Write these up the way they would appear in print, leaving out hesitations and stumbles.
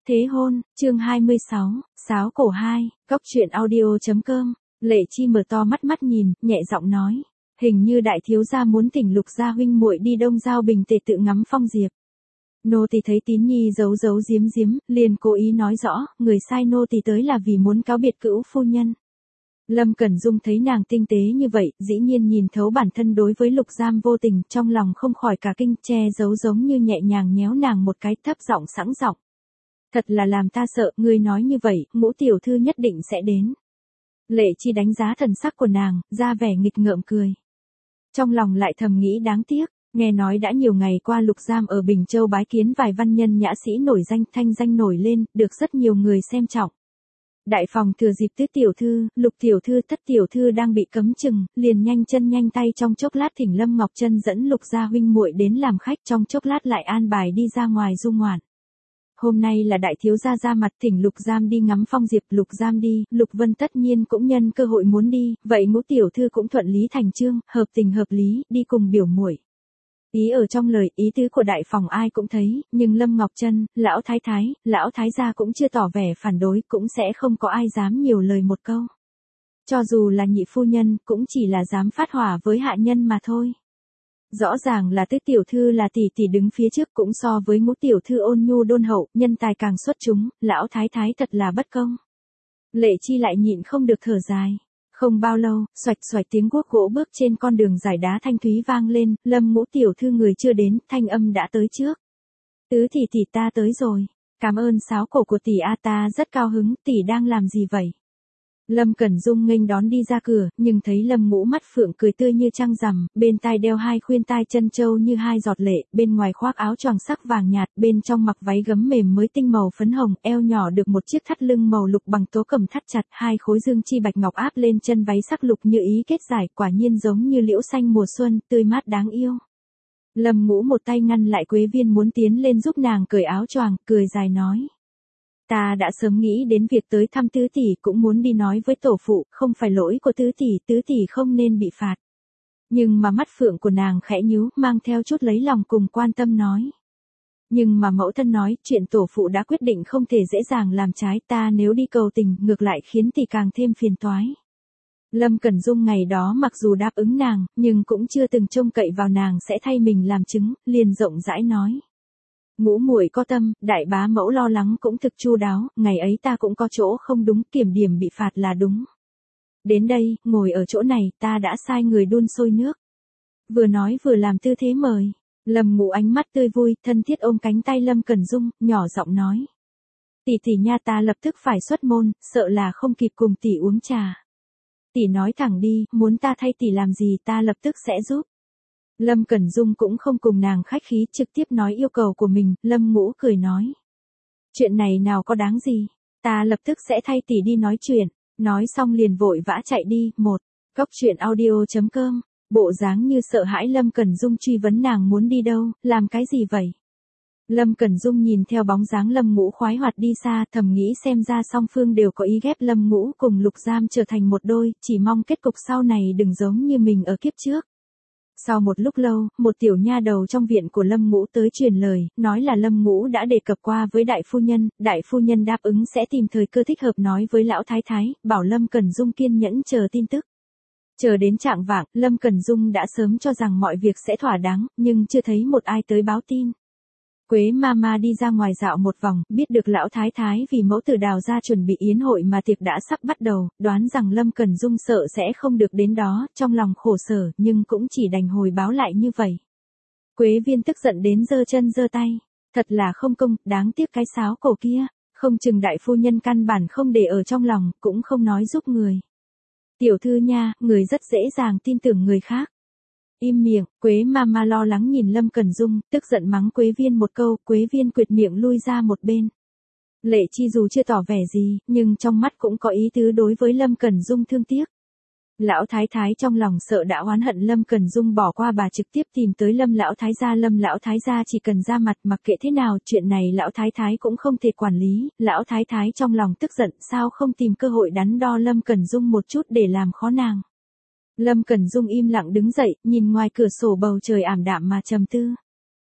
Thế hôn, chương 26, Sáo cổ 2, Cóc truyện audio.com. Lệ Chi mở to mắt nhìn, nhẹ giọng nói. Hình như đại thiếu gia muốn thỉnh Lục gia huynh muội đi Đông Giao Bình Tề tự ngắm phong diệp. Nô tỳ thấy Tín Nhi giấu giếm, liền cố ý nói rõ, người sai nô tỳ tới là vì muốn cáo biệt cữu phu nhân. Lâm Cẩn Dung thấy nàng tinh tế như vậy, dĩ nhiên nhìn thấu bản thân đối với Lục Giam vô tình, trong lòng không khỏi cả kinh, che giấu giống như nhẹ nhàng nhéo nàng một cái, thấp giọng sẵn giọng. Thật là làm ta sợ, ngươi nói như vậy, Ngũ tiểu thư nhất định sẽ đến. Lệ Chi đánh giá thần sắc của nàng, ra vẻ nghịch ngợm cười. Trong lòng lại thầm nghĩ đáng tiếc, nghe nói đã nhiều ngày qua Lục Giam ở Bình Châu bái kiến vài văn nhân nhã sĩ nổi danh, thanh danh nổi lên, được rất nhiều người xem trọng. Đại phòng thừa dịp Tứ tiểu thư, Lục tiểu thư, Thất tiểu thư đang bị cấm chừng, liền nhanh chân nhanh tay trong chốc lát thỉnh Lâm Ngọc Trân dẫn Lục gia huynh muội đến làm khách, trong chốc lát lại an bài đi ra ngoài du ngoạn. Hôm nay là đại thiếu gia ra mặt thỉnh Lục Giam đi ngắm phong diệp, Lục Giam đi, Lục Vân tất nhiên cũng nhân cơ hội muốn đi, vậy Ngũ tiểu thư cũng thuận lý thành chương, hợp tình hợp lý, đi cùng biểu muội. Ý ở trong lời, ý tứ của đại phòng ai cũng thấy, nhưng Lâm Ngọc Trân, lão thái gia cũng chưa tỏ vẻ phản đối, cũng sẽ không có ai dám nhiều lời một câu. Cho dù là nhị phu nhân, cũng chỉ là dám phát hỏa với hạ nhân mà thôi. Rõ ràng là Tứ tiểu thư là tỷ tỷ đứng phía trước, cũng so với Ngũ tiểu thư ôn nhu đôn hậu, nhân tài càng xuất chúng, lão thái thật là bất công. Lệ Chi lại nhịn không được thở dài. Không bao lâu, xoạch tiếng guốc gỗ bước trên con đường dài đá thanh thúy vang lên, Lâm Ngũ tiểu thư người chưa đến, thanh âm đã tới trước. Tứ tỷ ta tới rồi. Cảm ơn sáo cổ của tỷ a, ta rất cao hứng, tỷ đang làm gì vậy? Lâm Cẩn Dung nghênh đón đi ra cửa, nhưng thấy Lâm Ngũ mắt phượng cười tươi như trăng rằm, bên tai đeo hai khuyên tai chân châu như hai giọt lệ, bên ngoài khoác áo choàng sắc vàng nhạt, bên trong mặc váy gấm mềm mới tinh màu phấn hồng, eo nhỏ được một chiếc thắt lưng màu lục bằng tố cẩm thắt chặt, hai khối dương chi bạch ngọc áp lên chân váy sắc lục như ý kết giải, quả nhiên giống như liễu xanh mùa xuân, tươi mát đáng yêu. Lâm Ngũ một tay ngăn lại Quế Viên muốn tiến lên giúp nàng cởi áo choàng, cười dài nói. Ta đã sớm nghĩ đến việc tới thăm tứ tỷ, cũng muốn đi nói với tổ phụ, không phải lỗi của tứ tỷ không nên bị phạt. Nhưng mà mắt phượng của nàng khẽ nhíu, mang theo chút lấy lòng cùng quan tâm nói. Nhưng mà mẫu thân nói, chuyện tổ phụ đã quyết định không thể dễ dàng làm trái, ta nếu đi cầu tình, ngược lại khiến tỷ càng thêm phiền toái. Lâm Cẩn Dung ngày đó mặc dù đáp ứng nàng, nhưng cũng chưa từng trông cậy vào nàng sẽ thay mình làm chứng, liền rộng rãi nói. Ngũ muội có tâm, đại bá mẫu lo lắng cũng thực chu đáo, ngày ấy ta cũng có chỗ không đúng, kiểm điểm bị phạt là đúng. Đến đây, ngồi ở chỗ này, ta đã sai người đun sôi nước. Vừa nói vừa làm tư thế mời. Lâm Ngũ ánh mắt tươi vui, thân thiết ôm cánh tay Lâm Cẩn Dung, nhỏ giọng nói. Tỷ nha, ta lập tức phải xuất môn, sợ là không kịp cùng tỷ uống trà. Tỷ nói thẳng đi, muốn ta thay tỷ làm gì ta lập tức sẽ giúp. Lâm Cẩn Dung cũng không cùng nàng khách khí, trực tiếp nói yêu cầu của mình, Lâm Ngũ cười nói. Chuyện này nào có đáng gì, ta lập tức sẽ thay tỷ đi nói chuyện, nói xong liền vội vã chạy đi. Cóc truyện audio.com, bộ dáng như sợ hãi Lâm Cẩn Dung truy vấn nàng muốn đi đâu, làm cái gì vậy? Lâm Cẩn Dung nhìn theo bóng dáng Lâm Ngũ khoái hoạt đi xa, thầm nghĩ xem ra song phương đều có ý ghép Lâm Ngũ cùng Lục Giam trở thành một đôi, chỉ mong kết cục sau này đừng giống như mình ở kiếp trước. Sau một lúc lâu, một tiểu nha đầu trong viện của Lâm Ngũ tới truyền lời, nói là Lâm Ngũ đã đề cập qua với đại phu nhân đáp ứng sẽ tìm thời cơ thích hợp nói với lão thái, bảo Lâm Cẩn Dung kiên nhẫn chờ tin tức. Chờ đến trạng vạng, Lâm Cẩn Dung đã sớm cho rằng mọi việc sẽ thỏa đáng, nhưng chưa thấy một ai tới báo tin. Quế Mama đi ra ngoài dạo một vòng, biết được lão thái vì mẫu tử Đào ra chuẩn bị yến hội mà tiệc đã sắp bắt đầu, đoán rằng Lâm Cẩn Dung sợ sẽ không được đến đó, trong lòng khổ sở, nhưng cũng chỉ đành hồi báo lại như vậy. Quế Viên tức giận đến giơ chân giơ tay, thật là không công, đáng tiếc cái sáo cổ kia, không chừng đại phu nhân căn bản không để ở trong lòng, cũng không nói giúp người. Tiểu thư nha, người rất dễ dàng tin tưởng người khác. Im miệng, Quế Mama lo lắng nhìn Lâm Cẩn Dung, tức giận mắng Quế Viên một câu, Quế Viên quệt miệng lui ra một bên. Lệ Chi dù chưa tỏ vẻ gì, nhưng trong mắt cũng có ý tứ đối với Lâm Cẩn Dung thương tiếc. Lão thái trong lòng sợ đã oán hận Lâm Cẩn Dung bỏ qua bà, trực tiếp tìm tới Lâm lão thái gia chỉ cần ra mặt mặc kệ thế nào, chuyện này lão thái cũng không thể quản lý, lão thái trong lòng tức giận, sao không tìm cơ hội đắn đo Lâm Cẩn Dung một chút để làm khó nàng. Lâm Cẩn Dung im lặng đứng dậy, nhìn ngoài cửa sổ bầu trời ảm đạm mà trầm tư.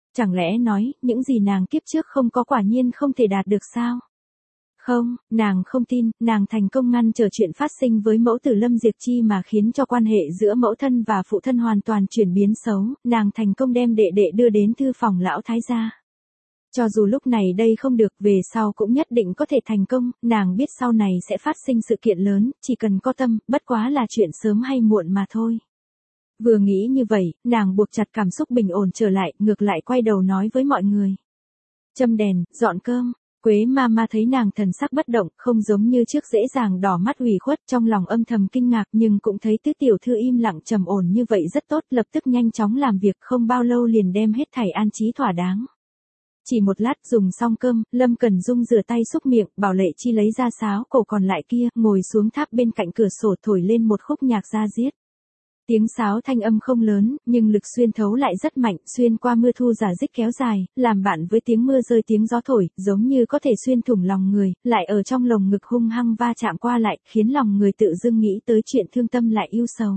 Chẳng lẽ nói, những gì nàng kiếp trước không có quả nhiên không thể đạt được sao? Không, nàng không tin, nàng thành công ngăn trở chuyện phát sinh với mẫu tử Lâm Diệp Chi mà khiến cho quan hệ giữa mẫu thân và phụ thân hoàn toàn chuyển biến xấu, nàng thành công đem đệ đệ đưa đến thư phòng lão thái gia. Cho dù lúc này đây không được, về sau cũng nhất định có thể thành công, nàng biết sau này sẽ phát sinh sự kiện lớn, chỉ cần có tâm, bất quá là chuyện sớm hay muộn mà thôi. Vừa nghĩ như vậy, nàng buộc chặt cảm xúc bình ổn trở lại, ngược lại quay đầu nói với mọi người. Châm đèn, dọn cơm. Quế Mama thấy nàng thần sắc bất động, không giống như trước dễ dàng đỏ mắt ủy khuất, trong lòng âm thầm kinh ngạc nhưng cũng thấy tứ tiểu thư im lặng trầm ổn như vậy rất tốt, lập tức nhanh chóng làm việc, không bao lâu liền đem hết thảy an trí thỏa đáng. Chỉ một lát dùng xong cơm, Lâm Cẩn Dung rửa tay xúc miệng, bảo Lệ Chi lấy ra sáo cổ còn lại kia, ngồi xuống tháp bên cạnh cửa sổ thổi lên một khúc nhạc da diết. Tiếng sáo thanh âm không lớn, nhưng lực xuyên thấu lại rất mạnh, xuyên qua mưa thu giả dích kéo dài, làm bạn với tiếng mưa rơi tiếng gió thổi, giống như có thể xuyên thủng lòng người, lại ở trong lồng ngực hung hăng va chạm qua lại, khiến lòng người tự dưng nghĩ tới chuyện thương tâm lại ưu sầu.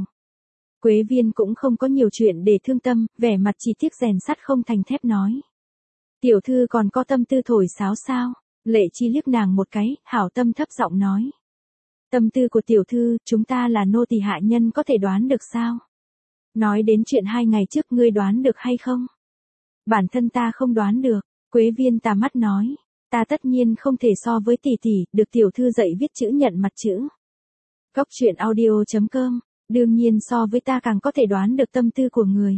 Quế Viên cũng không có nhiều chuyện để thương tâm, vẻ mặt chỉ tiếc rèn sắt không thành thép nói. Tiểu thư còn có tâm tư thổi sáo sao? Lệ Chi liếc nàng một cái, hảo tâm thấp giọng nói. Tâm tư của tiểu thư, chúng ta là nô tỳ hạ nhân có thể đoán được sao? Nói đến chuyện 2 ngày trước ngươi đoán được hay không? Bản thân ta không đoán được, Quế Viên tà mắt nói. Ta tất nhiên không thể so với tỷ tỷ, được tiểu thư dạy viết chữ nhận mặt chữ. Cóc truyện audio.com, đương nhiên so với ta càng có thể đoán được tâm tư của người.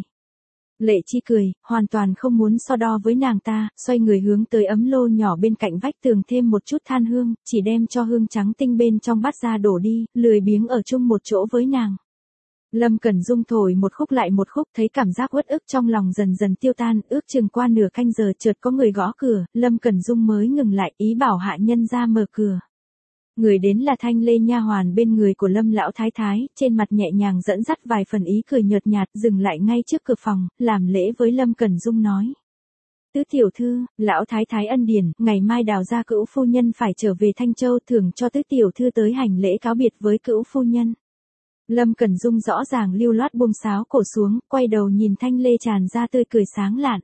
Lệ Chi cười, hoàn toàn không muốn so đo với nàng ta, xoay người hướng tới ấm lô nhỏ bên cạnh vách tường thêm một chút than hương, chỉ đem cho hương trắng tinh bên trong bát ra đổ đi, lười biếng ở chung một chỗ với nàng. Lâm Cẩn Dung thổi một khúc lại một khúc, thấy cảm giác uất ức trong lòng dần dần tiêu tan, ước chừng qua nửa canh giờ chợt có người gõ cửa, Lâm Cẩn Dung mới ngừng lại, ý bảo hạ nhân ra mở cửa. Người đến là Thanh Lê nha hoàn bên người của Lâm lão thái thái, trên mặt nhẹ nhàng dẫn dắt vài phần ý cười nhợt nhạt, dừng lại ngay trước cửa phòng, làm lễ với Lâm Cẩn Dung nói. Tứ tiểu thư, lão thái thái ân điển, ngày mai Đào gia cữu phu nhân phải trở về Thanh Châu, thưởng cho tứ tiểu thư tới hành lễ cáo biệt với cữu phu nhân. Lâm Cẩn Dung rõ ràng lưu loát buông sáo cổ xuống, quay đầu nhìn Thanh Lê tràn ra tươi cười sáng lạn.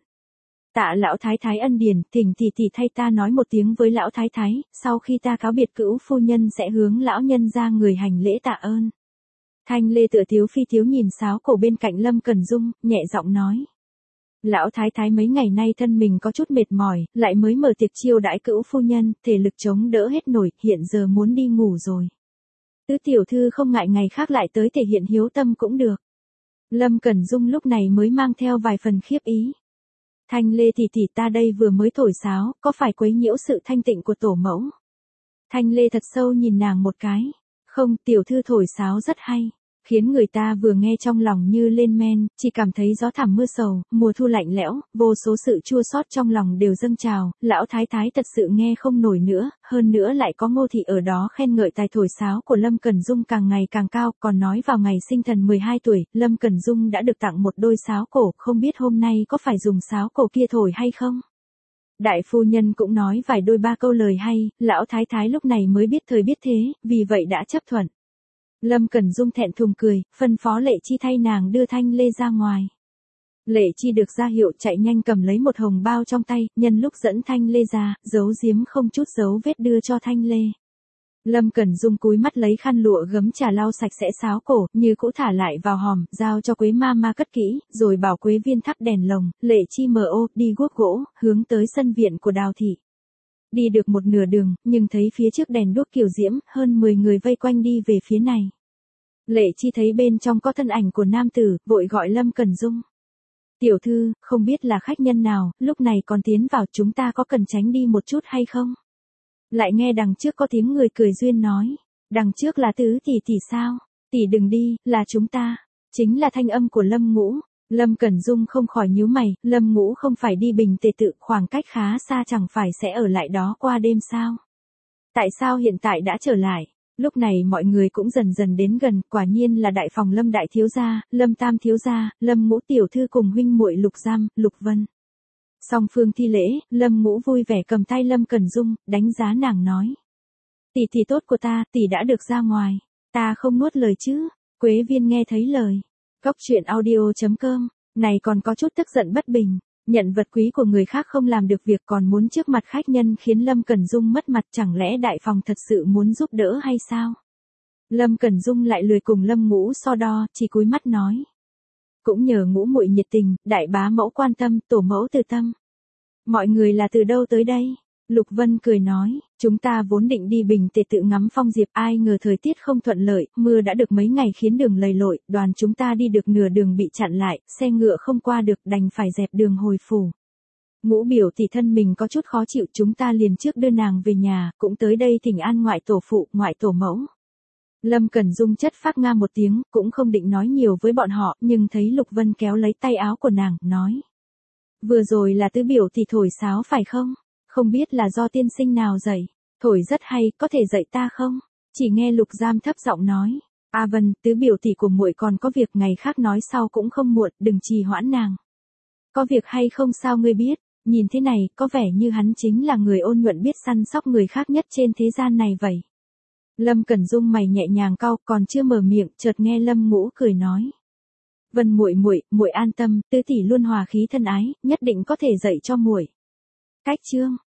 Tạ lão thái thái ân điển, thỉnh tỷ tỷ thay ta nói một tiếng với lão thái thái, sau khi ta cáo biệt cữu phu nhân sẽ hướng lão nhân ra người hành lễ tạ ơn. Thanh Lê tựa thiếu phi thiếu nhìn sáo cổ bên cạnh Lâm Cẩn Dung, nhẹ giọng nói. Lão thái thái mấy ngày nay thân mình có chút mệt mỏi, lại mới mở tiệc chiêu đãi cữu phu nhân, thể lực chống đỡ hết nổi, hiện giờ muốn đi ngủ rồi. Tứ tiểu thư không ngại ngày khác lại tới thể hiện hiếu tâm cũng được. Lâm Cẩn Dung lúc này mới mang theo vài phần khiếp ý. Thanh Lê tỷ tỷ, ta đây vừa mới thổi sáo, có phải quấy nhiễu sự thanh tịnh của tổ mẫu? Thanh Lê thật sâu nhìn nàng một cái. Không, tiểu thư thổi sáo rất hay. Khiến người ta vừa nghe trong lòng như lên men, chỉ cảm thấy gió thẳm mưa sầu, mùa thu lạnh lẽo, vô số sự chua xót trong lòng đều dâng trào, lão thái thái thật sự nghe không nổi nữa, hơn nữa lại có Ngô thị ở đó khen ngợi tài thổi sáo của Lâm Cẩn Dung càng ngày càng cao, còn nói vào ngày sinh thần 12 tuổi, Lâm Cẩn Dung đã được tặng một đôi sáo cổ, không biết hôm nay có phải dùng sáo cổ kia thổi hay không? Đại phu nhân cũng nói vài đôi ba câu lời hay, lão thái thái lúc này mới biết thời biết thế, vì vậy đã chấp thuận. Lâm Cẩn Dung thẹn thùng cười, phân phó Lệ Chi thay nàng đưa Thanh Lê ra ngoài. Lệ Chi được ra hiệu chạy nhanh cầm lấy một hồng bao trong tay, nhân lúc dẫn Thanh Lê ra, giấu giếm không chút dấu vết đưa cho Thanh Lê. Lâm Cẩn Dung cúi mắt lấy khăn lụa gấm trà lau sạch sẽ sáo cổ, như cũ thả lại vào hòm, giao cho Quế Mama cất kỹ, rồi bảo Quế Viên thắp đèn lồng, Lệ Chi mở ô, đi guốc gỗ, hướng tới sân viện của Đào thị. Đi được một nửa đường, nhưng thấy phía trước đèn đuốc kiểu diễm, hơn 10 người vây quanh đi về phía này. Lệ Chi thấy bên trong có thân ảnh của nam tử, vội gọi Lâm Cẩn Dung. Tiểu thư, không biết là khách nhân nào, lúc này còn tiến vào, chúng ta có cần tránh đi một chút hay không? Lại nghe đằng trước có tiếng người cười duyên nói. Đằng trước là tứ tỷ tỷ sao? Tỷ đừng đi, là chúng ta. Chính là thanh âm của Lâm Ngũ. Lâm Cẩn Dung không khỏi nhíu mày, Lâm Ngũ không phải đi Bình Tề Tự, khoảng cách khá xa, chẳng phải sẽ ở lại đó qua đêm sao? Tại sao hiện tại đã trở lại? Lúc này mọi người cũng dần dần đến gần, quả nhiên là đại phòng Lâm đại thiếu gia, Lâm tam thiếu gia, Lâm Ngũ tiểu thư cùng huynh muội Lục Giam, Lục Vân. Song phương thi lễ, Lâm Ngũ vui vẻ cầm tay Lâm Cẩn Dung, đánh giá nàng nói. Tỷ tỷ tốt của ta, tỷ đã được ra ngoài. Ta không nuốt lời chứ. Quế Viên nghe thấy lời. Cóc truyện audio.com, này còn có chút tức giận bất bình. Nhận vật quý của người khác không làm được việc còn muốn trước mặt khách nhân khiến Lâm Cẩn Dung mất mặt, chẳng lẽ đại phòng thật sự muốn giúp đỡ hay sao? Lâm Cẩn Dung lại lười cùng Lâm Ngũ so đo, chỉ cúi mắt nói. Cũng nhờ Ngũ muội nhiệt tình, đại bá mẫu quan tâm, tổ mẫu từ tâm. Mọi người là từ đâu tới đây? Lục Vân cười nói, chúng ta vốn định đi Bình Tề tự ngắm phong diệp, ai ngờ thời tiết không thuận lợi, mưa đã được mấy ngày khiến đường lầy lội, đoàn chúng ta đi được nửa đường bị chặn lại, xe ngựa không qua được đành phải dẹp đường hồi phủ. Ngũ biểu tỷ thân mình có chút khó chịu, chúng ta liền trước đưa nàng về nhà, cũng tới đây thỉnh an ngoại tổ phụ, ngoại tổ mẫu. Lâm Cẩn Dung chất phác nga một tiếng, cũng không định nói nhiều với bọn họ, nhưng thấy Lục Vân kéo lấy tay áo của nàng, nói. Vừa rồi là tứ biểu tỷ thổi sáo phải không? Không biết là do tiên sinh nào dạy, thổi rất hay, có thể dạy ta không? Chỉ nghe Lục Giam thấp giọng nói. A Vân, tứ biểu tỷ của muội còn có việc, ngày khác nói sau cũng không muộn, đừng trì hoãn nàng. Có việc hay không sao ngươi biết? Nhìn thế này, có vẻ như hắn chính là người ôn nhuận biết săn sóc người khác nhất trên thế gian này vậy. Lâm Cẩn Dung mày nhẹ nhàng cau, còn chưa mở miệng, chợt nghe Lâm Ngũ cười nói. Vân muội an tâm, tứ tỷ luôn hòa khí thân ái, nhất định có thể dạy cho muội. Cách chương